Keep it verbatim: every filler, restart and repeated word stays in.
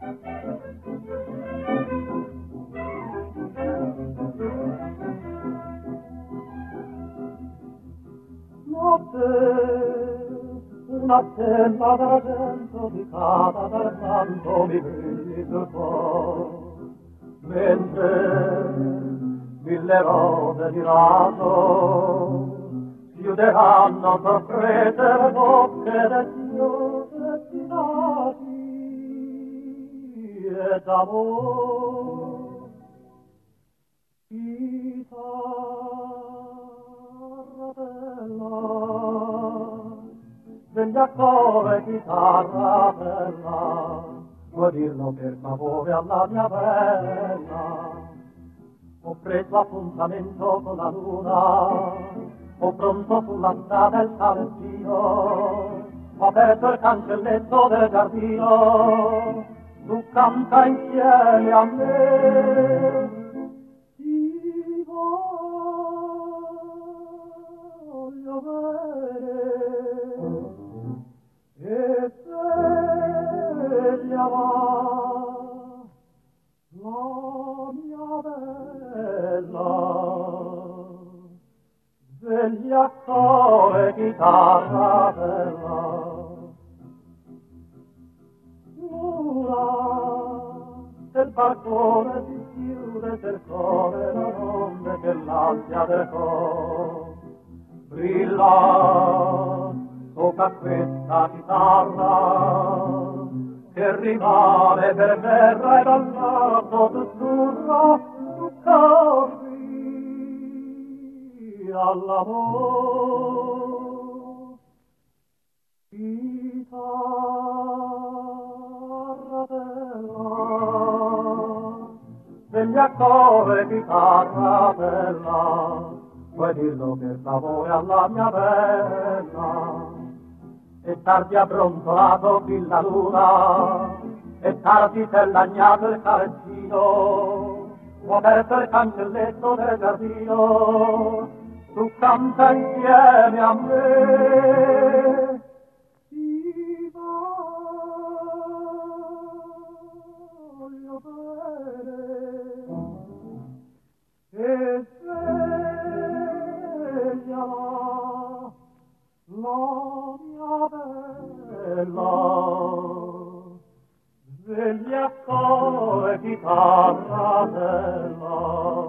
Notte, una stella d'argento di cata dal santo mi brilli sul cuore, mentre mille rose di raso chiuderanno sorprese le bocche deziose destinati e d'amor. Chitarra bella, sveglia cuore, chitarra bella, vuoi dirlo per favore alla mia bella? Ho preso appuntamento con la luna, ho pronto sulla strada il calzino, ho aperto il cancelletto del giardino, tu canta insieme a me. Ti voglio bene e sveglia la mia bella, sveglia cuore, chitarra bella. Luna del balcone si chiude del cuore la notte che l'ansia del cuore brilla sopra questa chitarra che rimane per terra e dal lato sussurra tu canti all'amor. Chitarra bella, sveglia cuore, chitarra bella, vuoi dirlo per favore alla mia bella? E tardi ha brontolato qui la luna, e tardi s'è lagnato il carezzino, ho aperto il cancelletto del giardino, tu canta insieme a me. Ti voglio bene e sveglia la mia bella, sveglia cuore, chitarra bella.